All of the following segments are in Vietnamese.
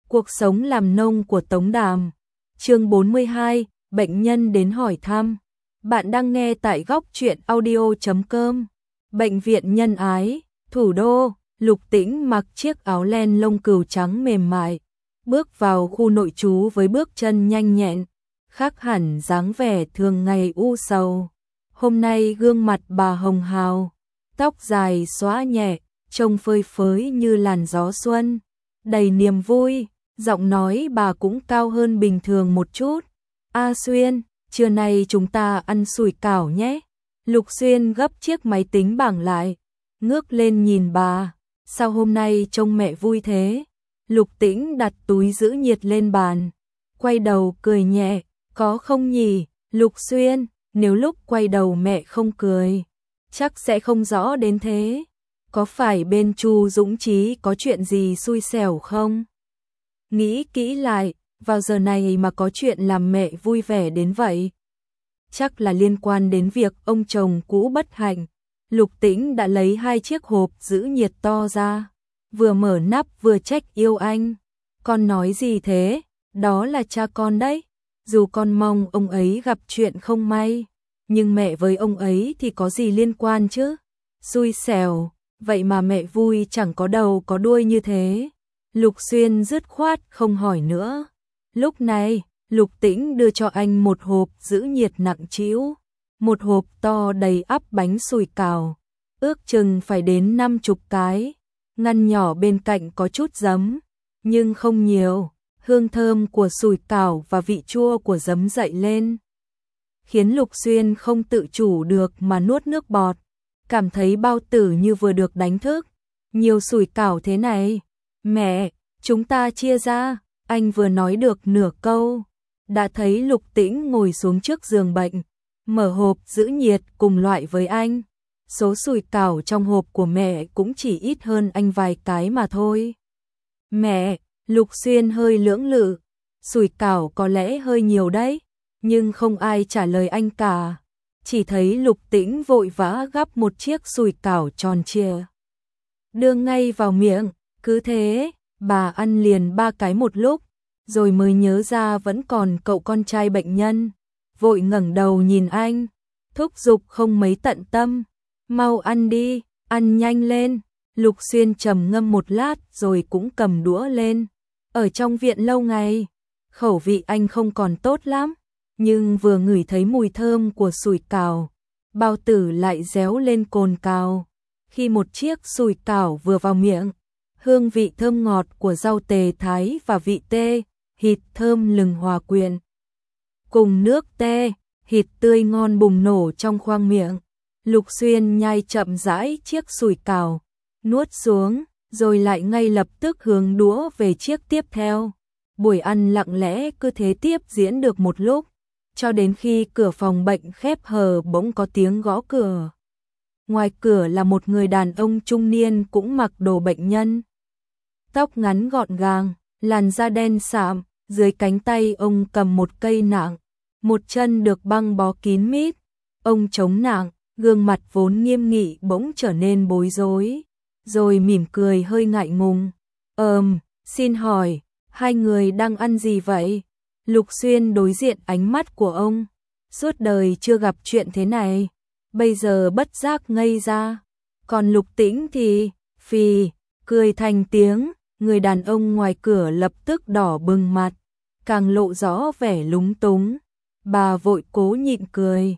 Cuộc sống làm nông của Tống Đàm. Chương 42, bệnh nhân đến hỏi thăm. Bạn đang nghe tại góc truyện audio.com. Bệnh viện Nhân Ái, thủ đô. Lục Tĩnh mặc chiếc áo len lông cừu trắng mềm mại, bước vào khu nội trú với bước chân nhanh nhẹn, khác hẳn dáng vẻ thường ngày u sầu. Hôm nay gương mặt bà hồng hào, tóc dài xõa nhẹ, trông phơi phới như làn gió xuân, đầy niềm vui. Giọng nói bà cũng cao hơn bình thường một chút. A Xuyên, trưa nay chúng ta ăn sủi cảo nhé. Lục Xuyên gấp chiếc máy tính bảng lại, ngước lên nhìn bà. Sao hôm nay trông mẹ vui thế? Lục Tĩnh đặt túi giữ nhiệt lên bàn, quay đầu cười nhẹ. Có không nhỉ, Lục Xuyên, nếu lúc quay đầu mẹ không cười, chắc sẽ không rõ đến thế. Có phải bên Chu Dũng Chí có chuyện gì xui xẻo không? Nghĩ kỹ lại, vào giờ này mà có chuyện làm mẹ vui vẻ đến vậy. Chắc là liên quan đến việc ông chồng cũ bất hạnh. Lục Tĩnh đã lấy 2 chiếc hộp giữ nhiệt to ra, vừa mở nắp vừa trách yêu anh. Con nói gì thế? Đó là cha con đấy. Dù con mong ông ấy gặp chuyện không may, nhưng mẹ với ông ấy thì có gì liên quan chứ? Xui xẻo, vậy mà mẹ vui chẳng có đầu có đuôi như thế. Lục Xuyên dứt khoát không hỏi nữa. Lúc này, Lục Tĩnh đưa cho anh một hộp giữ nhiệt nặng trĩu, một hộp to đầy ắp bánh sủi cảo, ước chừng phải đến 50 cái. Ngăn nhỏ bên cạnh có chút giấm, nhưng không nhiều. Hương thơm của sủi cảo và vị chua của giấm dậy lên, khiến Lục Xuyên không tự chủ được mà nuốt nước bọt, cảm thấy bao tử như vừa được đánh thức. Nhiều sủi cảo thế này, mẹ, chúng ta chia ra. Anh vừa nói được nửa câu, đã thấy Lục Tĩnh ngồi xuống trước giường bệnh, mở hộp giữ nhiệt cùng loại với anh. Số sủi cảo trong hộp của mẹ cũng chỉ ít hơn anh vài cái mà thôi. Mẹ, Lục Xuyên hơi lưỡng lự, sủi cảo có lẽ hơi nhiều đấy, nhưng không ai trả lời anh cả. Chỉ thấy Lục Tĩnh vội vã gắp một chiếc sủi cảo tròn trịa, đưa ngay vào miệng. Cứ thế, bà ăn liền 3 cái một lúc, rồi mới nhớ ra vẫn còn cậu con trai bệnh nhân, vội ngẩng đầu nhìn anh, thúc giục không mấy tận tâm. Mau ăn đi, ăn nhanh lên. Lục Xuyên trầm ngâm một lát rồi cũng cầm đũa lên. Ở trong viện lâu ngày, khẩu vị anh không còn tốt lắm, nhưng vừa ngửi thấy mùi thơm của sủi cảo, bao tử lại réo lên cồn cào. Khi một chiếc sủi cảo vừa vào miệng, hương vị thơm ngọt của rau tề thái và vị tê, thịt thơm lừng hòa quyện. Cùng nước tê, thịt tươi ngon bùng nổ trong khoang miệng. Lục Xuyên nhai chậm rãi chiếc sủi cảo, nuốt xuống, rồi lại ngay lập tức hướng đũa về chiếc tiếp theo. Buổi ăn lặng lẽ cứ thế tiếp diễn được một lúc, cho đến khi cửa phòng bệnh khép hờ bỗng có tiếng gõ cửa. Ngoài cửa là một người đàn ông trung niên cũng mặc đồ bệnh nhân. Tóc ngắn gọn gàng, làn da đen sạm, dưới cánh tay ông cầm một cây nạng, một chân được băng bó kín mít. Ông chống nạng, gương mặt vốn nghiêm nghị bỗng trở nên bối rối, rồi mỉm cười hơi ngại ngùng. Xin hỏi, hai người đang ăn gì vậy? Lục Xuyên đối diện ánh mắt của ông, suốt đời chưa gặp chuyện thế này, bây giờ bất giác ngây ra. Còn Lục Tĩnh thì, phì, cười thành tiếng. Người đàn ông ngoài cửa lập tức đỏ bừng mặt, càng lộ rõ vẻ lúng túng. Bà vội cố nhịn cười.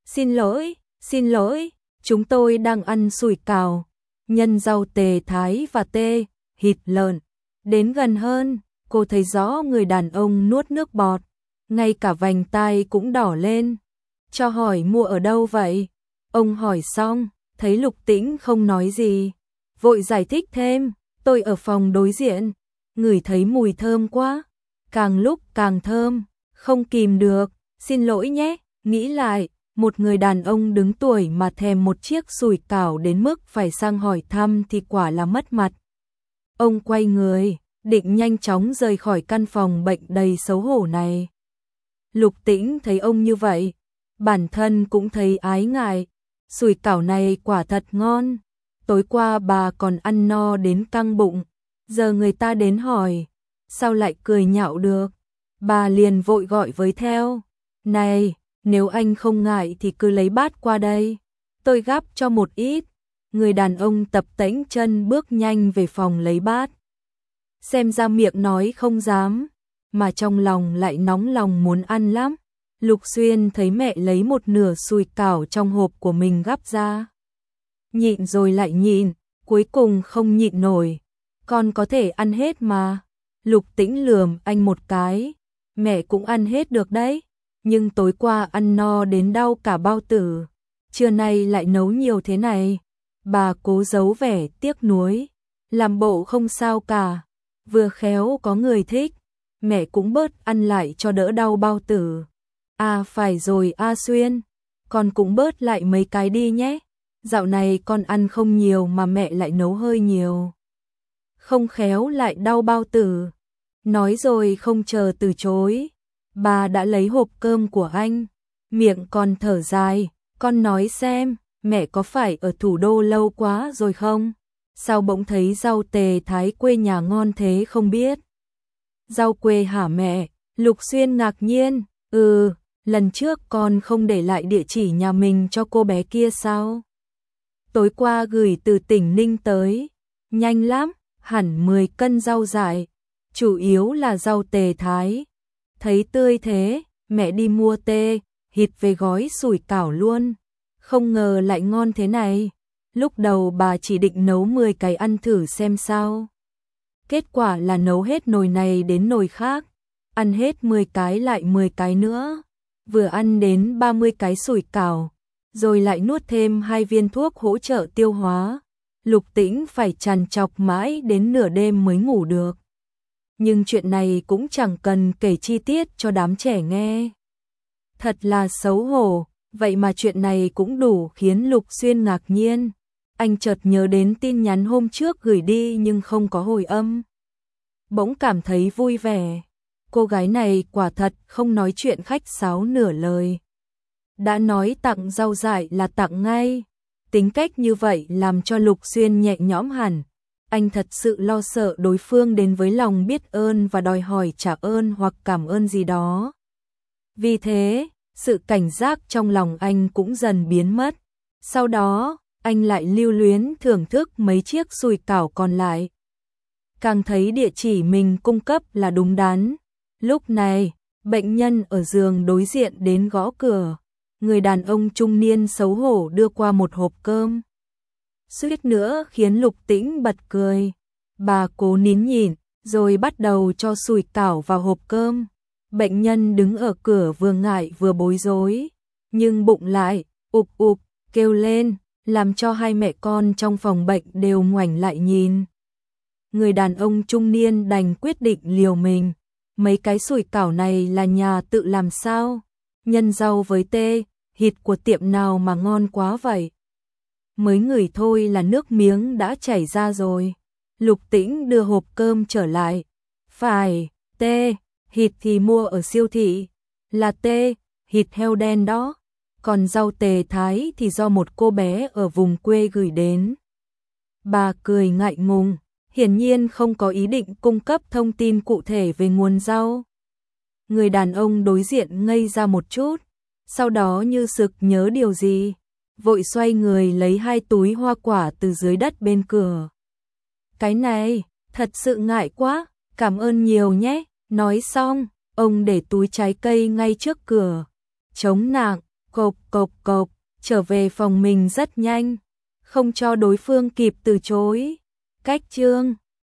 Xin lỗi, chúng tôi đang ăn sủi cảo, nhân rau tề thái và tê, thịt lợn. Đến gần hơn, cô thấy rõ người đàn ông nuốt nước bọt, ngay cả vành tai cũng đỏ lên. Cho hỏi mua ở đâu vậy? Ông hỏi xong, thấy Lục Tĩnh không nói gì, vội giải thích thêm. Tôi ở phòng đối diện, ngửi thấy mùi thơm quá, càng lúc càng thơm, không kìm được. Xin lỗi nhé. Nghĩ lại, một người đàn ông đứng tuổi mà thèm một chiếc sủi cảo đến mức phải sang hỏi thăm thì quả là mất mặt. Ông quay người, định nhanh chóng rời khỏi căn phòng bệnh đầy xấu hổ này. Lục Tĩnh thấy ông như vậy, bản thân cũng thấy ái ngại. Sủi cảo này quả thật ngon. Tối qua bà còn ăn no đến căng bụng, giờ người ta đến hỏi, sao lại cười nhạo được. Bà liền vội gọi với theo. Này, nếu anh không ngại thì cứ lấy bát qua đây. Tôi gắp cho một ít. Người đàn ông tập tễnh chân bước nhanh về phòng lấy bát. Xem ra miệng nói không dám, mà trong lòng lại nóng lòng muốn ăn lắm. Lục Xuyên thấy mẹ lấy một nửa sùi cảo trong hộp của mình gắp ra. Nhịn rồi lại nhịn, cuối cùng không nhịn nổi. Con có thể ăn hết mà. Lục Tĩnh lườm anh một cái. Mẹ cũng ăn hết được đấy. Nhưng tối qua ăn no đến đau cả bao tử. Trưa nay lại nấu nhiều thế này. Bà cố giấu vẻ tiếc nuối. Làm bộ không sao cả. Vừa khéo có người thích. Mẹ cũng bớt ăn lại cho đỡ đau bao tử. À phải rồi A Xuyên. Con cũng bớt lại mấy cái đi nhé. Dạo này con ăn không nhiều mà mẹ lại nấu hơi nhiều. Không khéo lại đau bao tử. Nói rồi không chờ từ chối. Bà đã lấy hộp cơm của anh. Miệng còn thở dài. Con nói xem, mẹ có phải ở thủ đô lâu quá rồi không? Sao bỗng thấy rau tề thái quê nhà ngon thế không biết? Rau quê hả mẹ? Lục Xuyên ngạc nhiên. Lần trước con không để lại địa chỉ nhà mình cho cô bé kia sao? Tối qua gửi từ tỉnh Ninh tới. Nhanh lắm, hẳn 10 cân rau dại. Chủ yếu là rau tề thái. Thấy tươi thế, mẹ đi mua tê, hịt về gói sủi cảo luôn. Không ngờ lại ngon thế này. Lúc đầu bà chỉ định nấu 10 cái ăn thử xem sao. Kết quả là nấu hết nồi này đến nồi khác. Ăn hết 10 cái lại 10 cái nữa. Vừa ăn đến 30 cái sủi cảo. Rồi lại nuốt thêm 2 viên thuốc hỗ trợ tiêu hóa. Lục Tĩnh phải trằn trọc mãi đến nửa đêm mới ngủ được. Nhưng chuyện này cũng chẳng cần kể chi tiết cho đám trẻ nghe. Thật là xấu hổ, vậy mà chuyện này cũng đủ khiến Lục Xuyên ngạc nhiên. Anh chợt nhớ đến tin nhắn hôm trước gửi đi nhưng không có hồi âm. Bỗng cảm thấy vui vẻ. Cô gái này quả thật không nói chuyện khách sáo nửa lời. Đã nói tặng rau dại là tặng ngay. Tính cách như vậy làm cho Lục Xuyên nhẹ nhõm hẳn. Anh thật sự lo sợ đối phương đến với lòng biết ơn và đòi hỏi trả ơn hoặc cảm ơn gì đó. Vì thế, sự cảnh giác trong lòng anh cũng dần biến mất. Sau đó, anh lại lưu luyến thưởng thức mấy chiếc sùi cảo còn lại. Càng thấy địa chỉ mình cung cấp là đúng đắn. Lúc này, bệnh nhân ở giường đối diện đến gõ cửa. Người đàn ông trung niên xấu hổ đưa qua một hộp cơm. Suýt nữa khiến Lục Tĩnh bật cười. Bà cố nín nhịn, rồi bắt đầu cho sủi cảo vào hộp cơm. Bệnh nhân đứng ở cửa vừa ngại vừa bối rối. Nhưng bụng lại, ục ục, kêu lên, làm cho hai mẹ con trong phòng bệnh đều ngoảnh lại nhìn. Người đàn ông trung niên đành quyết định liều mình. Mấy cái sủi cảo này là nhà tự làm sao? Nhân rau với tê, thịt của tiệm nào mà ngon quá vậy? Mới ngửi thôi là nước miếng đã chảy ra rồi. Lục Tĩnh đưa hộp cơm trở lại. Phải, tê, thịt thì mua ở siêu thị. Là tê, thịt heo đen đó. Còn rau tề thái thì do một cô bé ở vùng quê gửi đến. Bà cười ngại ngùng, hiển nhiên không có ý định cung cấp thông tin cụ thể về nguồn rau. Người đàn ông đối diện ngây ra một chút, sau đó như sực nhớ điều gì, vội xoay người lấy 2 túi hoa quả từ dưới đất bên cửa. Cái này, thật sự ngại quá, cảm ơn nhiều nhé. Nói xong, ông để túi trái cây ngay trước cửa, chống nạng, cộp cộp cộp, trở về phòng mình rất nhanh, không cho đối phương kịp từ chối. Cách chương